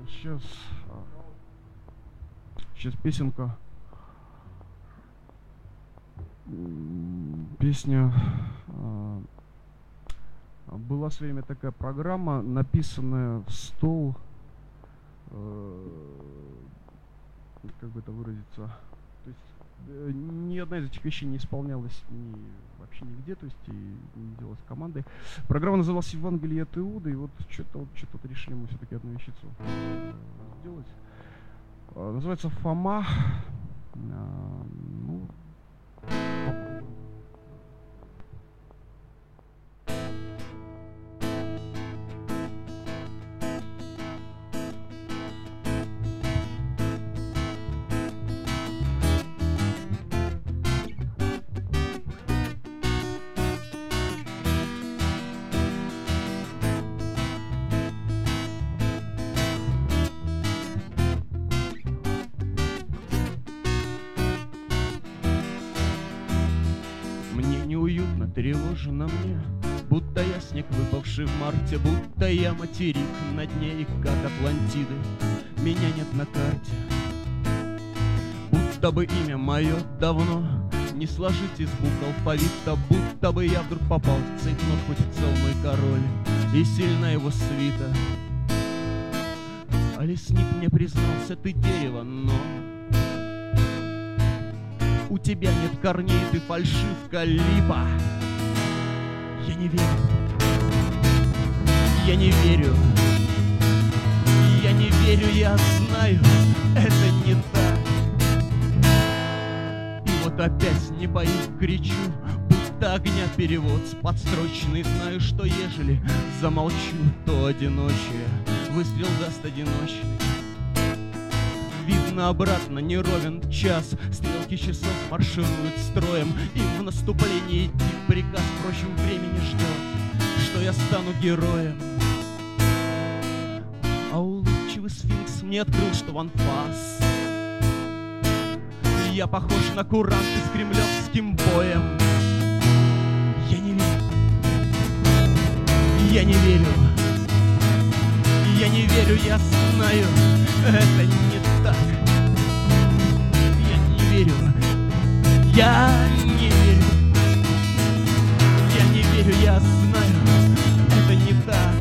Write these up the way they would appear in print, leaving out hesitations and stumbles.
Сейчас песенка. Песня. Была в свое время такая программа, написанная в стол. Как бы это выразиться? То есть ни одна из этих вещей не исполнялась вообще нигде, то есть и не делалась командой. Программа называлась «Евангелие от Иуды», и вот что-то решили мы все-таки одну вещицу сделать. Называется «Фома». Ну, тревожно мне, будто я снег, выпавший в марте, будто я материк на дне, и как Атлантиды меня нет на карте. Будто бы имя мое давно не сложить из букв алфавита, будто бы я вдруг попал в цейфнот, хоть и цел мой король и сильна его свита. А лесник мне признался: ты дерево, но у тебя нет корней, ты фальшивка, липа. Я не верю, я не верю, я не верю, я знаю, это не так. И вот опять не пою, кричу, будто огня перевод с подстрочный. Знаю, что ежели замолчу, то одиночие выстрел даст одиночный. Видно, обратно не ровен час, стрелки часов маршируют строем, и в наступлении идти приказ, впрочем, времени ждет, что я стану героем. А улыбчивый сфинкс мне открыл, что в анфас я похож на курант с кремлевским боем. Я не верю, я не верю, я не верю, я знаю, это не так. Я не верю, я не верю, я не верю, я знаю, это не так.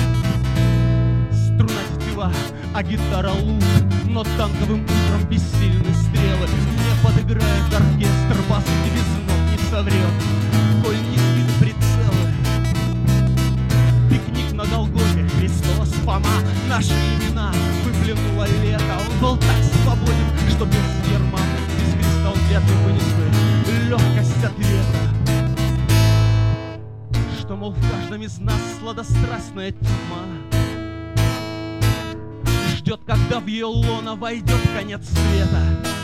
Струна тетива, а гитара лук, но танковым утром бессильны стрелы. Мне подыграет оркестр, бас и без нот не соврет, коль не сбиты прицелы. Пикник на Голгофе, Христос, Фома, наши имена выплюнуло лето. Он был так свободен, что без ерма, без креста он вряд ли вынес бы легкость ответа. Что, мол, в каждом из нас сладострастная тьма ждет, когда в ее лоно войдет конец света.